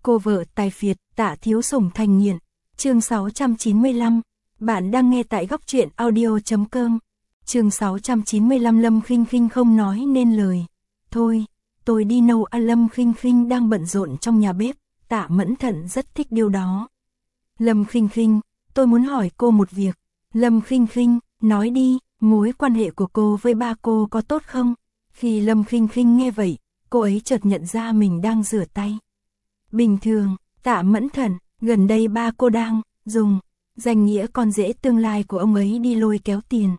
Cô vợ tài phiệt, Tạ Thiếu Sủng thành nghiện. Chương 695. Bạn đang nghe tại góc truyện audio.com. Chương 695. Lâm Khinh Khinh không nói nên lời. Thôi, tôi đi nấu ăn. Lâm Khinh Khinh đang bận rộn trong nhà bếp, Tạ Mẫn Thận rất thích điều đó. Lâm Khinh Khinh, tôi muốn hỏi cô một việc. Lâm Khinh Khinh, nói đi, mối quan hệ của cô với ba cô có tốt không? Khi Lâm Khinh Khinh nghe vậy, cô ấy chợt nhận ra mình đang rửa tay. Bình thường, Tạ Mẫn Thận, gần đây ba cô đang dùng danh nghĩa con rể tương lai của ông ấy đi lôi kéo tiền.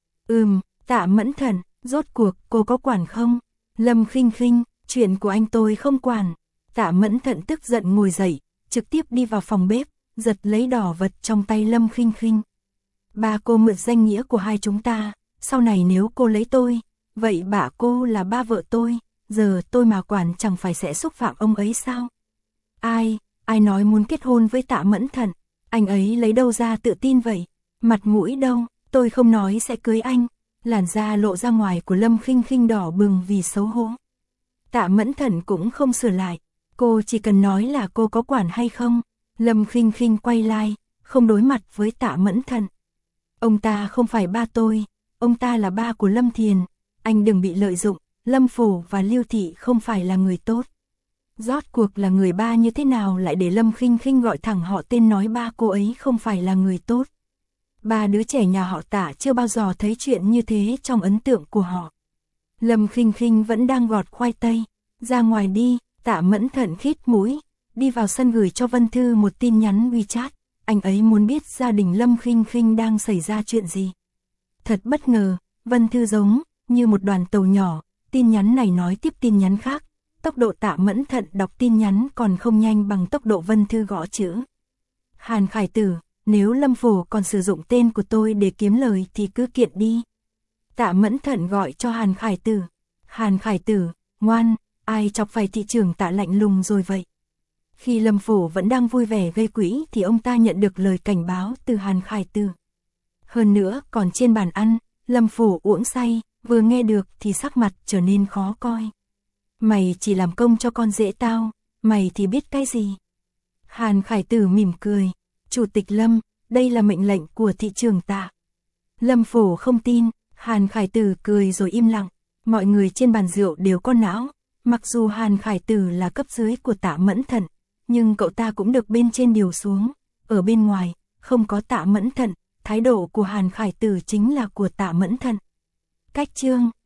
Tạ Mẫn Thận, rốt cuộc cô có quản không? Lâm Khinh Khinh, chuyện của anh tôi không quản. Tạ Mẫn Thận tức giận ngồi dậy, trực tiếp đi vào phòng bếp, giật lấy đỏ vật trong tay Lâm Khinh Khinh. Ba cô mượn danh nghĩa của hai chúng ta, sau này nếu cô lấy tôi, vậy bà cô là ba vợ tôi, giờ tôi mà quản chẳng phải sẽ xúc phạm ông ấy sao? Ai nói muốn kết hôn với Tạ Mẫn Thận, anh ấy lấy đâu ra tự tin vậy? Mặt mũi đâu, tôi không nói sẽ cưới anh. Làn da lộ ra ngoài của Lâm Khinh Khinh đỏ bừng vì xấu hổ. Tạ Mẫn Thận cũng không sửa lại, cô chỉ cần nói là cô có quản hay không. Lâm Khinh Khinh quay lại, không đối mặt với Tạ Mẫn Thận. Ông ta không phải ba tôi, ông ta là ba của Lâm Thiền, anh đừng bị lợi dụng. Lâm Phủ và Lưu Thị không phải là người tốt. Rốt cuộc là người ba như thế nào lại để Lâm Khinh Khinh gọi thẳng họ tên nói ba cô ấy không phải là người tốt. Ba đứa trẻ nhà họ Tạ chưa bao giờ thấy chuyện như thế trong ấn tượng của họ. Lâm Khinh Khinh vẫn đang gọt khoai tây. Ra ngoài đi. Tạ Mẫn Thận khít mũi, đi vào sân gửi cho Vân Thư một tin nhắn WeChat. Anh ấy muốn biết gia đình Lâm Khinh Khinh đang xảy ra chuyện gì. Thật bất ngờ, Vân Thư giống như một đoàn tàu nhỏ, tin nhắn này nói tiếp tin nhắn khác. Tốc độ Tạ Mẫn Thận đọc tin nhắn còn không nhanh bằng tốc độ Vân Thư gõ chữ. Hàn Khải Tử, nếu Lâm Phủ còn sử dụng tên của tôi để kiếm lời thì cứ kiện đi. Tạ Mẫn Thận gọi cho Hàn Khải Tử. Hàn Khải Tử, ngoan, ai chọc phải thị trưởng Tạ lạnh lùng rồi vậy? Khi Lâm Phủ vẫn đang vui vẻ gây quỹ thì ông ta nhận được lời cảnh báo từ Hàn Khải Tử. Hơn nữa, còn trên bàn ăn, Lâm Phủ uống say, vừa nghe được thì sắc mặt trở nên khó coi. Mày chỉ làm công cho con rể tao, mày thì biết cái gì? Hàn Khải Tử mỉm cười. Chủ tịch Lâm, đây là mệnh lệnh của thị trưởng Tạ. Lâm Phủ không tin, Hàn Khải Tử cười rồi im lặng. Mọi người trên bàn rượu đều có não. Mặc dù Hàn Khải Tử là cấp dưới của Tạ Mẫn Thận, nhưng cậu ta cũng được bên trên điều xuống. Ở bên ngoài, không có Tạ Mẫn Thận, thái độ của Hàn Khải Tử chính là của Tạ Mẫn Thận. Cách chương